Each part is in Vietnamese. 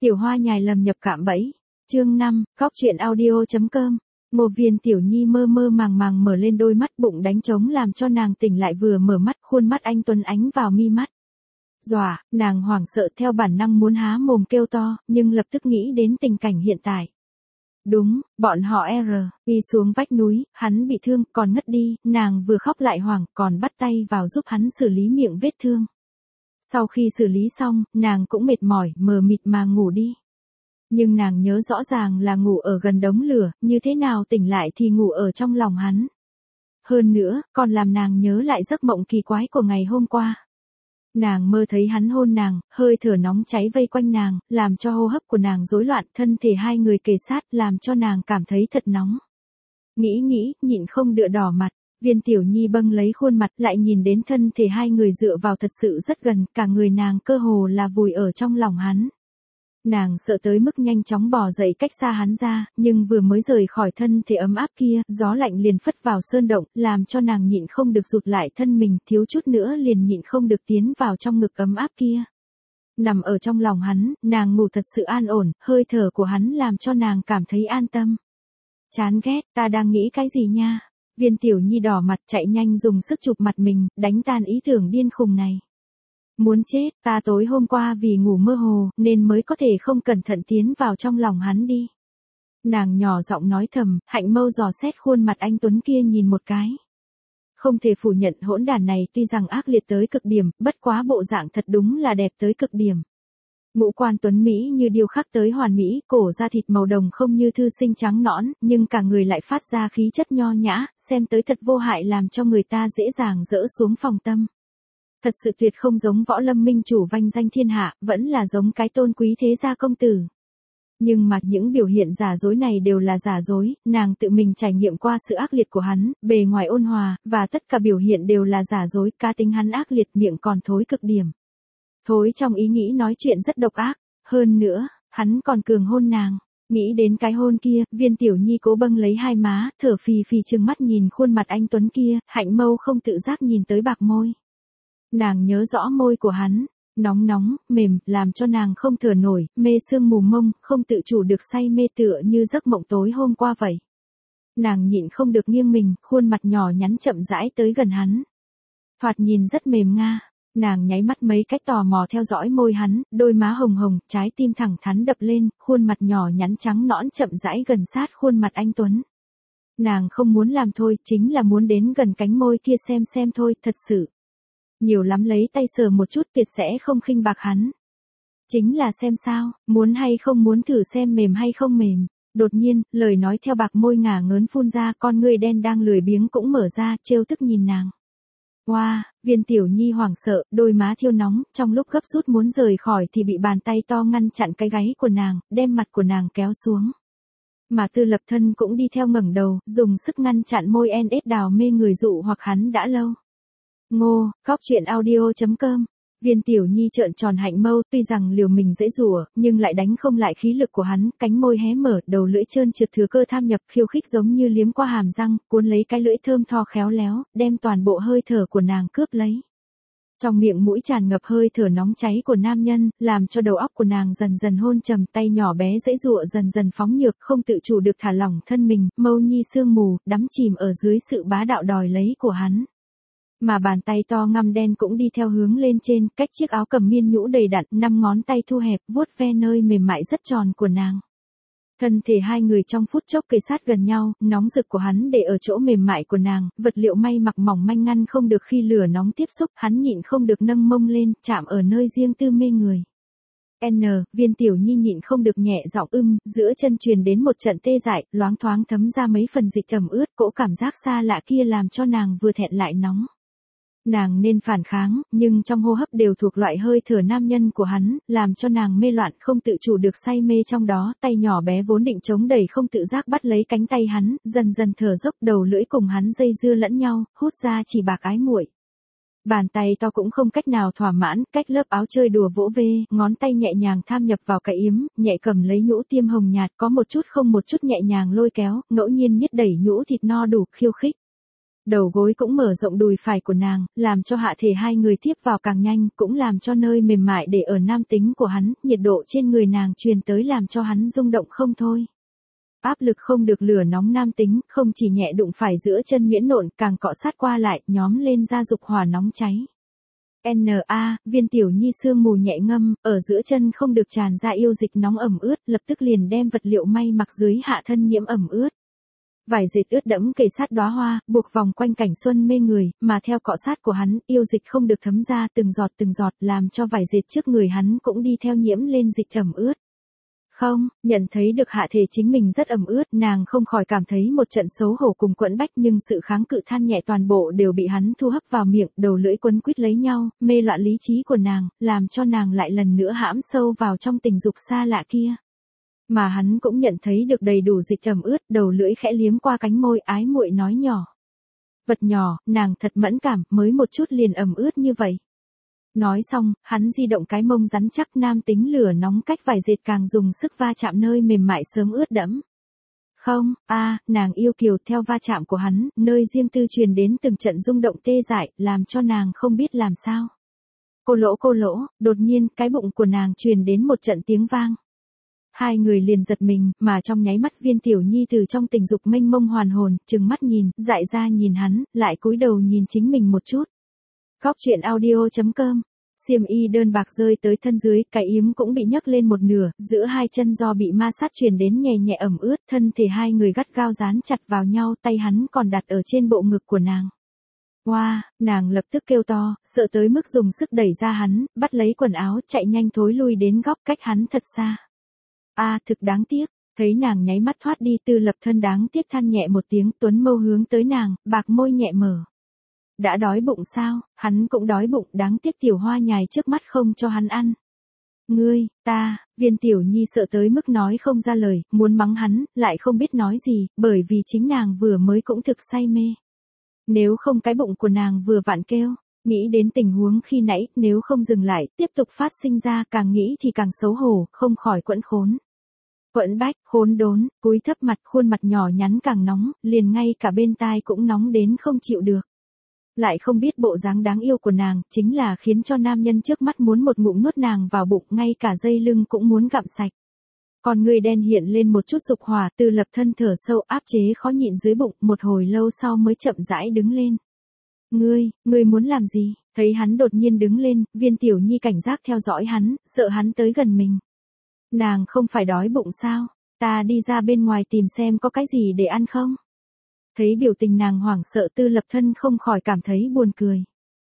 Tiểu Hoa nhài lầm nhập cạm bẫy. Chương 5, Cóc truyện audio.com. Một Viên Tiểu Nhi mơ mơ màng màng mở lên đôi mắt, bụng đánh trống làm cho nàng tỉnh lại, vừa mở mắt khuôn mắt anh tuấn ánh vào mi mắt. Dọa, nàng hoảng sợ theo bản năng muốn há mồm kêu to, nhưng lập tức nghĩ đến tình cảnh hiện tại. Đúng, bọn họ đi xuống vách núi, hắn bị thương, còn ngất đi, nàng vừa khóc lại hoảng, còn bắt tay vào giúp hắn xử lý miệng vết thương. Sau khi xử lý xong, nàng cũng mệt mỏi, mờ mịt mà ngủ đi. Nhưng nàng nhớ rõ ràng là ngủ ở gần đống lửa, như thế nào tỉnh lại thì ngủ ở trong lòng hắn. Hơn nữa, còn làm nàng nhớ lại giấc mộng kỳ quái của ngày hôm qua. Nàng mơ thấy hắn hôn nàng, hơi thở nóng cháy vây quanh nàng, làm cho hô hấp của nàng rối loạn, thân thể hai người kề sát, làm cho nàng cảm thấy thật nóng. Nghĩ, nhịn không đựa đỏ mặt. Viên Tiểu Nhi bâng lấy khuôn mặt, lại nhìn đến thân thể hai người dựa vào thật sự rất gần, cả người nàng cơ hồ là vùi ở trong lòng hắn. Nàng sợ tới mức nhanh chóng bò dậy cách xa hắn ra, nhưng vừa mới rời khỏi thân thể ấm áp kia, gió lạnh liền phất vào sơn động, làm cho nàng nhịn không được rụt lại thân mình, thiếu chút nữa liền nhịn không được tiến vào trong ngực ấm áp kia. Nằm ở trong lòng hắn, nàng ngủ thật sự an ổn, hơi thở của hắn làm cho nàng cảm thấy an tâm. Chán ghét, ta đang nghĩ cái gì nha? Viên Tiểu Nhi đỏ mặt chạy nhanh dùng sức chụp mặt mình, đánh tan ý tưởng điên khùng này. Muốn chết, ta tối hôm qua vì ngủ mơ hồ, nên mới có thể không cẩn thận tiến vào trong lòng hắn đi. Nàng nhỏ giọng nói thầm, hạnh mâu dò xét khuôn mặt anh tuấn kia nhìn một cái. Không thể phủ nhận hỗn đản này tuy rằng ác liệt tới cực điểm, bất quá bộ dạng thật đúng là đẹp tới cực điểm. Ngũ quan tuấn Mỹ như điêu khắc tới hoàn mỹ, cổ da thịt màu đồng không như thư sinh trắng nõn, nhưng cả người lại phát ra khí chất nho nhã, xem tới thật vô hại làm cho người ta dễ dàng dỡ xuống phòng tâm. Thật sự tuyệt không giống Võ Lâm minh chủ vanh danh thiên hạ, vẫn là giống cái tôn quý thế gia công tử. Nhưng mà những biểu hiện giả dối này đều là giả dối, nàng tự mình trải nghiệm qua sự ác liệt của hắn, bề ngoài ôn hòa, và tất cả biểu hiện đều là giả dối, cá tính hắn ác liệt, miệng còn thối cực điểm. Thối trong ý nghĩ nói chuyện rất độc ác, hơn nữa, hắn còn cường hôn nàng. Nghĩ đến cái hôn kia, Viên Tiểu Nhi cố bâng lấy hai má, thở phì phì trừng mắt nhìn khuôn mặt anh tuấn kia, hạnh mâu không tự giác nhìn tới bạc môi. Nàng nhớ rõ môi của hắn, nóng, mềm, làm cho nàng không thở nổi, mê sương mù mông, không tự chủ được say mê tựa như giấc mộng tối hôm qua vậy. Nàng nhịn không được nghiêng mình, khuôn mặt nhỏ nhắn chậm rãi tới gần hắn. Thoạt nhìn rất mềm nga. Nàng nháy mắt mấy cách tò mò theo dõi môi hắn, đôi má hồng hồng, trái tim thẳng thắn đập lên, khuôn mặt nhỏ nhắn trắng nõn chậm rãi gần sát khuôn mặt anh tuấn. Nàng không muốn làm thôi, chính là muốn đến gần cánh môi kia xem thôi, thật sự. Nhiều lắm lấy tay sờ một chút tuyệt sẽ không khinh bạc hắn. Chính là xem sao, muốn hay không muốn thử xem mềm hay không mềm. Đột nhiên, lời nói theo bạc môi ngả ngớn phun ra, con ngươi đen đang lười biếng cũng mở ra, trêu tức nhìn nàng. Wow, Viên Tiểu Nhi hoảng sợ, đôi má thiêu nóng, trong lúc gấp rút muốn rời khỏi thì bị bàn tay to ngăn chặn cái gáy của nàng, đem mặt của nàng kéo xuống. Mà Tư Lập Thân cũng đi theo ngẩng đầu, dùng sức ngăn chặn môi NS đào mê người dụ hoặc hắn đã lâu. Ngô, Cóc truyện audio.com. Viên Tiểu Nhi trợn tròn hạnh mâu, tuy rằng liều mình dễ rủa, nhưng lại đánh không lại khí lực của hắn, cánh môi hé mở, đầu lưỡi trơn trượt thừa cơ tham nhập, khiêu khích giống như liếm qua hàm răng, cuốn lấy cái lưỡi thơm tho khéo léo, đem toàn bộ hơi thở của nàng cướp lấy. Trong miệng mũi tràn ngập hơi thở nóng cháy của nam nhân, làm cho đầu óc của nàng dần dần hôn trầm, tay nhỏ bé dễ dụa dần dần phóng nhược, không tự chủ được thả lỏng thân mình, mâu nhi sương mù, đắm chìm ở dưới sự bá đạo đòi lấy của hắn. Mà bàn tay to ngăm đen cũng đi theo hướng lên trên, cách chiếc áo cầm miên nhũ đầy đặn, 5 ngón tay thu hẹp, vuốt ve nơi mềm mại rất tròn của nàng. Thân thể hai người trong phút chốc kề sát gần nhau, nóng rực của hắn để ở chỗ mềm mại của nàng, vật liệu may mặc mỏng manh ngăn không được khi lửa nóng tiếp xúc, hắn nhịn không được nâng mông lên, chạm ở nơi riêng tư mê người. Viên Tiểu Nhi nhịn không được nhẹ giọng giữa chân truyền đến một trận tê dại, loáng thoáng thấm ra mấy phần dịch ẩm ướt, cỗ cảm giác xa lạ kia làm cho nàng vừa thẹn lại nóng. Nàng nên phản kháng, nhưng trong hô hấp đều thuộc loại hơi thở nam nhân của hắn, làm cho nàng mê loạn không tự chủ được say mê trong đó, tay nhỏ bé vốn định chống đẩy không tự giác bắt lấy cánh tay hắn, dần dần thở dốc đầu lưỡi cùng hắn dây dưa lẫn nhau, hút ra chỉ bạc ái muội. Bàn tay to cũng không cách nào thỏa mãn, cách lớp áo chơi đùa vỗ về, ngón tay nhẹ nhàng tham nhập vào cái yếm, nhẹ cầm lấy nhũ tiêm hồng nhạt, có một chút không một chút nhẹ nhàng lôi kéo, ngẫu nhiên niết đẩy nhũ thịt no đủ khiêu khích. Đầu gối cũng mở rộng đùi phải của nàng, làm cho hạ thể hai người tiếp vào càng nhanh, cũng làm cho nơi mềm mại để ở nam tính của hắn, nhiệt độ trên người nàng truyền tới làm cho hắn rung động không thôi. Áp lực không được lửa nóng nam tính, không chỉ nhẹ đụng phải giữa chân nhuyễn nộn, càng cọ sát qua lại, nhóm lên ra dục hỏa nóng cháy. N.A. Viên Tiểu Nhi sương mù nhẹ ngâm, ở giữa chân không được tràn ra yêu dịch nóng ẩm ướt, lập tức liền đem vật liệu may mặc dưới hạ thân nhiễm ẩm ướt. Vải dệt ướt đẫm kề sát đóa hoa, buộc vòng quanh cảnh xuân mê người, mà theo cọ sát của hắn, yêu dịch không được thấm ra từng giọt, làm cho vải dệt trước người hắn cũng đi theo nhiễm lên dịch ẩm ướt. Không, nhận thấy được hạ thể chính mình rất ẩm ướt, nàng không khỏi cảm thấy một trận xấu hổ cùng quẫn bách, nhưng sự kháng cự than nhẹ toàn bộ đều bị hắn thu hấp vào miệng, đầu lưỡi quấn quýt lấy nhau, mê loạn lý trí của nàng, làm cho nàng lại lần nữa hãm sâu vào trong tình dục xa lạ kia. Mà hắn cũng nhận thấy được đầy đủ dịch ẩm ướt, đầu lưỡi khẽ liếm qua cánh môi, ái muội nói nhỏ. Vật nhỏ, nàng thật mẫn cảm, mới một chút liền ẩm ướt như vậy. Nói xong, hắn di động cái mông rắn chắc, nam tính lửa nóng cách vải dệt càng dùng sức va chạm nơi mềm mại sớm ướt đẫm. Không, nàng yêu kiều, theo va chạm của hắn, nơi riêng tư truyền đến từng trận rung động tê dại, làm cho nàng không biết làm sao. Cô lỗ, đột nhiên, cái bụng của nàng truyền đến một trận tiếng vang. Hai người liền giật mình, mà trong nháy mắt Viên Tiểu Nhi từ trong tình dục mênh mông hoàn hồn, trừng mắt nhìn, dại ra nhìn hắn, lại cúi đầu nhìn chính mình một chút. Góc truyện audio.com. Xiêm y đơn bạc rơi tới thân dưới, cái yếm cũng bị nhấc lên một nửa, giữa hai chân do bị ma sát truyền đến nhẹ nhẹ ẩm ướt, thân thể hai người gắt gao dán chặt vào nhau, tay hắn còn đặt ở trên bộ ngực của nàng. Wow, nàng lập tức kêu to, sợ tới mức dùng sức đẩy ra hắn, bắt lấy quần áo, chạy nhanh thối lui đến góc cách hắn thật xa. Thực đáng tiếc, thấy nàng nháy mắt thoát đi, Tư Lập Thân đáng tiếc than nhẹ một tiếng, tuấn mâu hướng tới nàng, bạc môi nhẹ mở. Đã đói bụng sao? Hắn cũng đói bụng, đáng tiếc tiểu hoa nhài trước mắt không cho hắn ăn. Ngươi, Viên Tiểu Nhi sợ tới mức nói không ra lời, muốn mắng hắn, lại không biết nói gì, bởi vì chính nàng vừa mới cũng thực say mê. Nếu không cái bụng của nàng vừa vặn kêu, nghĩ đến tình huống khi nãy, nếu không dừng lại, tiếp tục phát sinh ra, càng nghĩ thì càng xấu hổ, không khỏi quẫn khốn. Quẫn bách, khốn đốn, cúi thấp mặt, khuôn mặt nhỏ nhắn càng nóng, liền ngay cả bên tai cũng nóng đến không chịu được. Lại không biết bộ dáng đáng yêu của nàng, chính là khiến cho nam nhân trước mắt muốn một ngụm nuốt nàng vào bụng, ngay cả dây lưng cũng muốn gặm sạch. Còn người đen hiện lên một chút dục hỏa, Tư Lập Thân thở sâu áp chế khó nhịn dưới bụng, một hồi lâu sau mới chậm rãi đứng lên. Ngươi muốn làm gì? Thấy hắn đột nhiên đứng lên, Viên Tiểu Nhi cảnh giác theo dõi hắn, sợ hắn tới gần mình. Nàng không phải đói bụng sao? Ta đi ra bên ngoài tìm xem có cái gì để ăn không? Thấy biểu tình nàng hoảng sợ, Tư Lập Thân không khỏi cảm thấy buồn cười.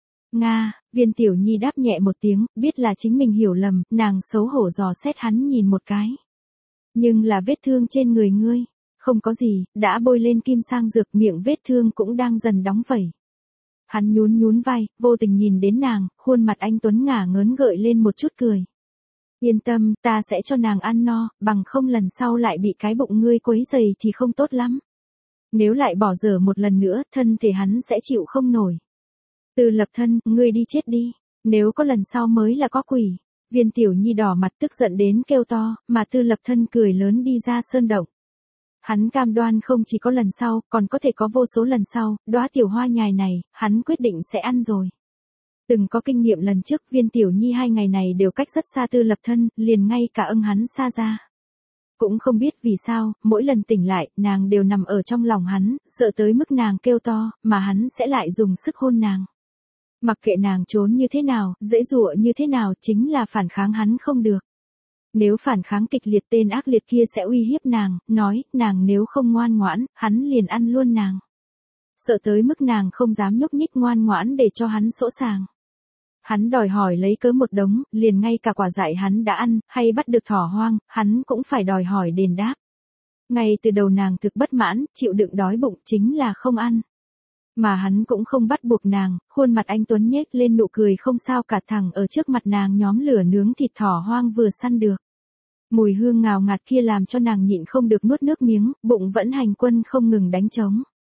Viên Tiểu Nhi đáp nhẹ một tiếng, biết là chính mình hiểu lầm, nàng xấu hổ dò xét hắn nhìn một cái. Nhưng là vết thương trên người ngươi. Không có gì, đã bôi lên kim sang dược, miệng vết thương cũng đang dần đóng vẩy. Hắn nhún vai, vô tình nhìn đến nàng, khuôn mặt anh tuấn ngả ngớn gợi lên một chút cười. Yên tâm, ta sẽ cho nàng ăn no, bằng không lần sau lại bị cái bụng ngươi quấy rầy thì không tốt lắm. Nếu lại bỏ dở một lần nữa, thân thể hắn sẽ chịu không nổi. Tư Lập Thân, ngươi đi chết đi, nếu có lần sau mới là có quỷ. Viên Tiểu Nhi đỏ mặt tức giận đến kêu to, mà Tư Lập Thân cười lớn đi ra sơn động. Hắn cam đoan không chỉ có lần sau, còn có thể có vô số lần sau, đóa tiểu hoa nhài này, hắn quyết định sẽ ăn rồi. Từng có kinh nghiệm lần trước, Viên Tiểu Nhi 2 ngày này đều cách rất xa Tư Lập Thân, liền ngay cả hắn xa ra. Cũng không biết vì sao, mỗi lần tỉnh lại, nàng đều nằm ở trong lòng hắn, sợ tới mức nàng kêu to, mà hắn sẽ lại dùng sức hôn nàng. Mặc kệ nàng trốn như thế nào, dễ dụa như thế nào, chính là phản kháng hắn không được. Nếu phản kháng kịch liệt, tên ác liệt kia sẽ uy hiếp nàng, nói, nàng nếu không ngoan ngoãn, hắn liền ăn luôn nàng. Sợ tới mức nàng không dám nhúc nhích ngoan ngoãn để cho hắn sỗ sàng. Hắn đòi hỏi lấy cớ một đống, liền ngay cả quả dại hắn đã ăn, hay bắt được thỏ hoang, hắn cũng phải đòi hỏi đền đáp. Ngay từ đầu nàng thực bất mãn, chịu đựng đói bụng chính là không ăn. Mà hắn cũng không bắt buộc nàng, khuôn mặt anh tuấn nhếch lên nụ cười không sao cả, thẳng ở trước mặt nàng nhóm lửa nướng thịt thỏ hoang vừa săn được. Mùi hương ngào ngạt kia làm cho nàng nhịn không được nuốt nước miếng, bụng vẫn hành quân không ngừng đánh trống.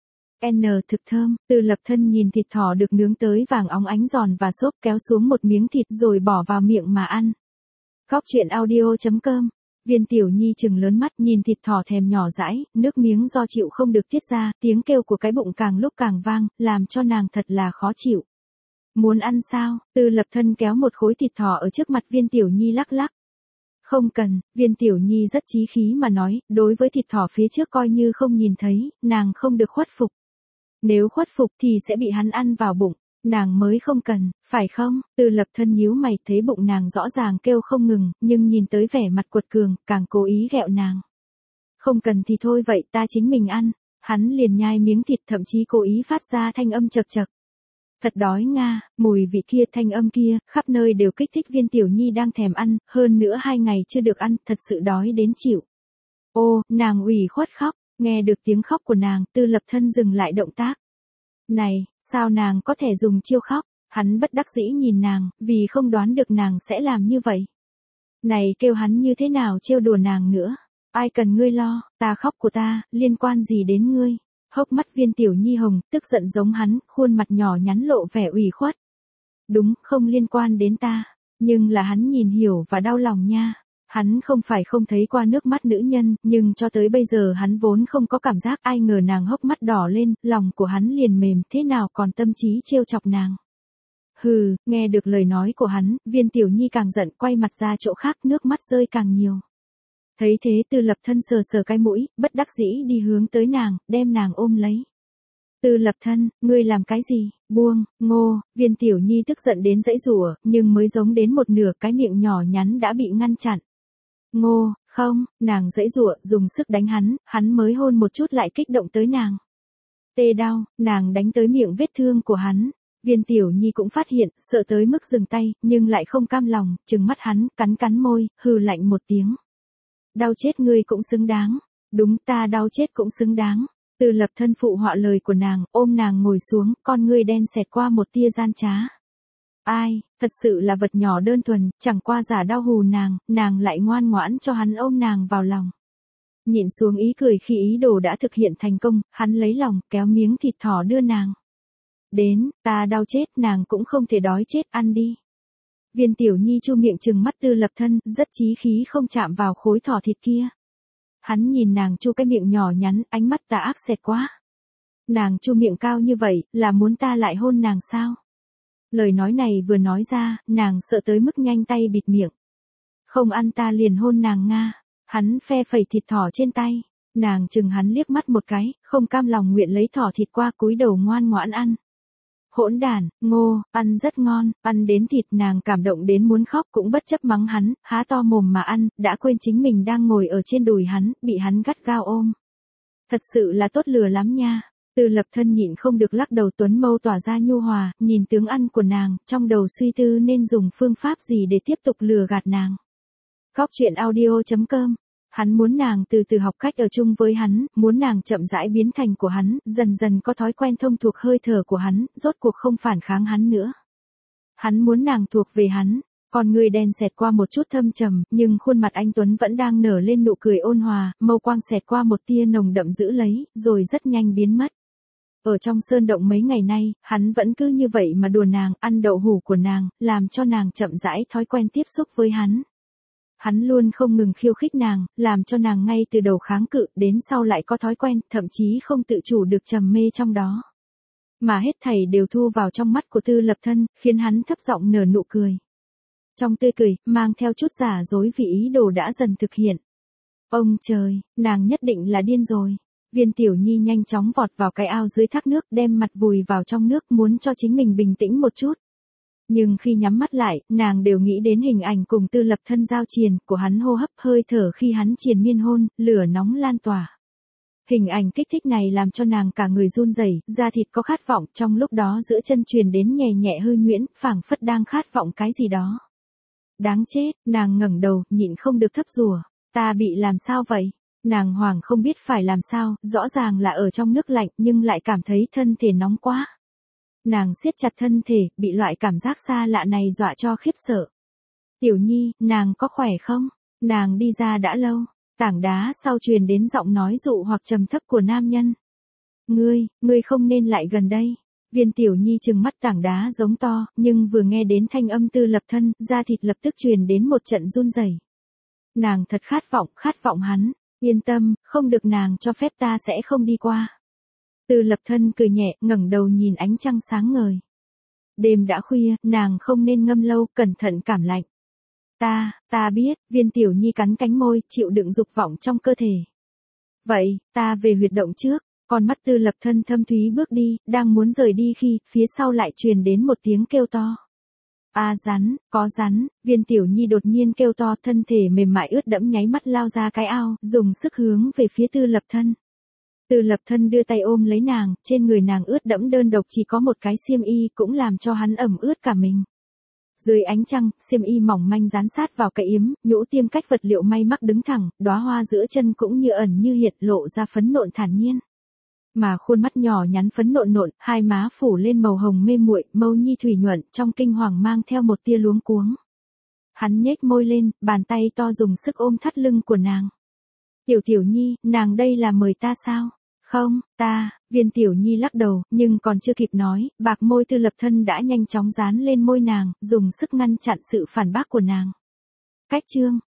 Thực thơm, Tư Lập Thân nhìn thịt thỏ được nướng tới vàng óng ánh giòn và xốp, kéo xuống một miếng thịt rồi bỏ vào miệng mà ăn. Góc truyện audio.com Viên Tiểu Nhi trừng lớn mắt nhìn thịt thỏ thèm nhỏ dãi, nước miếng do chịu không được tiết ra, tiếng kêu của cái bụng càng lúc càng vang, làm cho nàng thật là khó chịu. Muốn ăn sao? Tư Lập Thân kéo một khối thịt thỏ ở trước mặt Viên Tiểu Nhi lắc lắc. Không cần, Viên Tiểu Nhi rất chí khí mà nói, đối với thịt thỏ phía trước coi như không nhìn thấy, nàng không được khuất phục. Nếu khuất phục thì sẽ bị hắn ăn vào bụng, nàng mới không cần, phải không? Tư Lập Thân nhíu mày thấy bụng nàng rõ ràng kêu không ngừng, nhưng nhìn tới vẻ mặt quật cường, càng cố ý ghẹo nàng. Không cần thì thôi vậy ta chính mình ăn, hắn liền nhai miếng thịt thậm chí cố ý phát ra thanh âm chật chật. Thật đói nga, mùi vị kia thanh âm kia, khắp nơi đều kích thích Viên Tiểu Nhi đang thèm ăn, hơn nữa 2 ngày chưa được ăn, thật sự đói đến chịu. Ô, nàng ủy khuất khóc, nghe được tiếng khóc của nàng, Tư Lập Thân dừng lại động tác. Này, sao nàng có thể dùng chiêu khóc, hắn bất đắc dĩ nhìn nàng, vì không đoán được nàng sẽ làm như vậy. Này kêu hắn như thế nào trêu đùa nàng nữa, ai cần ngươi lo, ta khóc của ta, liên quan gì đến ngươi. Hốc mắt Viên Tiểu Nhi hồng, tức giận giống hắn, khuôn mặt nhỏ nhắn lộ vẻ ủy khuất. Đúng, không liên quan đến ta, nhưng là hắn nhìn hiểu và đau lòng nha. Hắn không phải không thấy qua nước mắt nữ nhân, nhưng cho tới bây giờ hắn vốn không có cảm giác, ai ngờ nàng hốc mắt đỏ lên, lòng của hắn liền mềm, thế nào còn tâm trí trêu chọc nàng. Hừ, nghe được lời nói của hắn, Viên Tiểu Nhi càng giận, quay mặt ra chỗ khác, nước mắt rơi càng nhiều. Thấy thế Tư Lập Thân sờ sờ cái mũi, bất đắc dĩ đi hướng tới nàng, đem nàng ôm lấy. Tư Lập Thân, ngươi làm cái gì? Buông, ngô, Viên Tiểu Nhi tức giận đến giãy giụa, nhưng mới giống đến một nửa cái miệng nhỏ nhắn đã bị ngăn chặn. Ngô, không, nàng giãy giụa, dùng sức đánh hắn mới hôn một chút lại kích động tới nàng. Tê đau, nàng đánh tới miệng vết thương của hắn. Viên Tiểu Nhi cũng phát hiện, sợ tới mức dừng tay, nhưng lại không cam lòng, trừng mắt hắn, cắn môi, hừ lạnh một tiếng. Đau chết ngươi cũng xứng đáng. Đúng, ta đau chết cũng xứng đáng. Tư Lập Thân phụ họa lời của nàng, ôm nàng ngồi xuống, con ngươi đen xẹt qua một tia gian trá. Ai, thật sự là vật nhỏ đơn thuần, chẳng qua giả đau hù nàng lại ngoan ngoãn cho hắn ôm nàng vào lòng. Nhịn xuống ý cười khi ý đồ đã thực hiện thành công, hắn lấy lòng, kéo miếng thịt thỏ đưa nàng. Đến, ta đau chết, nàng cũng không thể đói chết, ăn đi. Viên Tiểu Nhi chu miệng trừng mắt Tư Lập Thân, rất chí khí không chạm vào khối thỏ thịt kia. Hắn nhìn nàng chu cái miệng nhỏ nhắn, ánh mắt tà ác xẹt quá. Nàng chu miệng cao như vậy, là muốn ta lại hôn nàng sao? Lời nói này vừa nói ra, nàng sợ tới mức nhanh tay bịt miệng. Không ăn ta liền hôn nàng nga. Hắn phe phẩy thịt thỏ trên tay. Nàng chừng hắn liếc mắt một cái, không cam lòng nguyện lấy thỏ thịt qua, cúi đầu ngoan ngoãn ăn. Hỗn đản, ngô, ăn rất ngon, ăn đến thịt nàng cảm động đến muốn khóc cũng bất chấp mắng hắn, há to mồm mà ăn, đã quên chính mình đang ngồi ở trên đùi hắn, bị hắn gắt gao ôm. Thật sự là tốt lừa lắm nha. Tư Lập Thân nhịn không được lắc đầu, tuấn mâu tỏa ra nhu hòa, nhìn tướng ăn của nàng, trong đầu suy tư nên dùng phương pháp gì để tiếp tục lừa gạt nàng. Góc truyện audio.com. Hắn muốn nàng từ từ học cách ở chung với hắn, muốn nàng chậm rãi biến thành của hắn, dần dần có thói quen thông thuộc hơi thở của hắn, rốt cuộc không phản kháng hắn nữa. Hắn muốn nàng thuộc về hắn, con người đen xẹt qua một chút thâm trầm, nhưng khuôn mặt anh Tuấn vẫn đang nở lên nụ cười ôn hòa, mâu quang xẹt qua một tia nồng đậm giữ lấy, rồi rất nhanh biến mất. Ở trong sơn động mấy ngày nay, hắn vẫn cứ như vậy mà đùa nàng, ăn đậu hủ của nàng, làm cho nàng chậm rãi thói quen tiếp xúc với hắn. Hắn luôn không ngừng khiêu khích nàng, làm cho nàng ngay từ đầu kháng cự, đến sau lại có thói quen, thậm chí không tự chủ được trầm mê trong đó. Mà hết thảy đều thu vào trong mắt của Tư Lập Thân, khiến hắn thấp giọng nở nụ cười. Trong tươi cười, mang theo chút giả dối vì ý đồ đã dần thực hiện. Ông trời, nàng nhất định là điên rồi. Viên Tiểu Nhi nhanh chóng vọt vào cái ao dưới thác nước, đem mặt vùi vào trong nước, muốn cho chính mình bình tĩnh một chút. Nhưng khi nhắm mắt lại, nàng đều nghĩ đến hình ảnh cùng Tư Lập Thân giao triền, của hắn hô hấp hơi thở khi hắn triền miên hôn, lửa nóng lan tỏa. Hình ảnh kích thích này làm cho nàng cả người run rẩy, da thịt có khát vọng, trong lúc đó giữa chân truyền đến nhẹ nhẹ hư nhuyễn, phảng phất đang khát vọng cái gì đó. Đáng chết, nàng ngẩng đầu, nhịn không được thấp rủa, ta bị làm sao vậy? Nàng hoảng không biết phải làm sao, rõ ràng là ở trong nước lạnh nhưng lại cảm thấy thân thể nóng quá. Nàng siết chặt thân thể, bị loại cảm giác xa lạ này dọa cho khiếp sợ. Tiểu Nhi, nàng có khỏe không? Nàng đi ra đã lâu. Tảng đá sau truyền đến giọng nói dụ hoặc trầm thấp của nam nhân. Ngươi không nên lại gần đây. Viên Tiểu Nhi trừng mắt tảng đá giống to, nhưng vừa nghe đến thanh âm Tư Lập Thân, da thịt lập tức truyền đến một trận run rẩy. Nàng thật khát vọng hắn, yên tâm, không được nàng cho phép ta sẽ không đi qua. Tư Lập Thân cười nhẹ, ngẩng đầu nhìn ánh trăng sáng ngời. Đêm đã khuya, nàng không nên ngâm lâu, cẩn thận cảm lạnh. Ta biết, Viên Tiểu Nhi cắn cánh môi, chịu đựng dục vọng trong cơ thể. Vậy, ta về huyệt động trước. Con mắt Tư Lập Thân thâm thúy bước đi, đang muốn rời đi khi, phía sau lại truyền đến một tiếng kêu to. Rắn, có rắn, Viên Tiểu Nhi đột nhiên kêu to, thân thể mềm mại ướt đẫm nháy mắt lao ra cái ao, dùng sức hướng về phía Tư Lập Thân. Tư Lập Thân đưa tay ôm lấy nàng, trên người nàng ướt đẫm đơn độc chỉ có một cái xiêm y cũng làm cho hắn ẩm ướt cả mình. Dưới ánh trăng, xiêm y mỏng manh dán sát vào cái yếm, nhũ tiêm cách vật liệu may mắc đứng thẳng, đóa hoa giữa chân cũng như ẩn như hiện lộ ra phấn nộn thản nhiên. Mà khuôn mắt nhỏ nhắn phấn nộn, hai má phủ lên màu hồng mê muội, mâu nhi thủy nhuận, trong kinh hoàng mang theo một tia luống cuống. Hắn nhếch môi lên, bàn tay to dùng sức ôm thắt lưng của nàng. Tiểu Nhi, nàng đây là mời ta sao? Không, Viên Tiểu Nhi lắc đầu, nhưng còn chưa kịp nói, bạc môi Tư Lập Thân đã nhanh chóng dán lên môi nàng, dùng sức ngăn chặn sự phản bác của nàng. Cách chương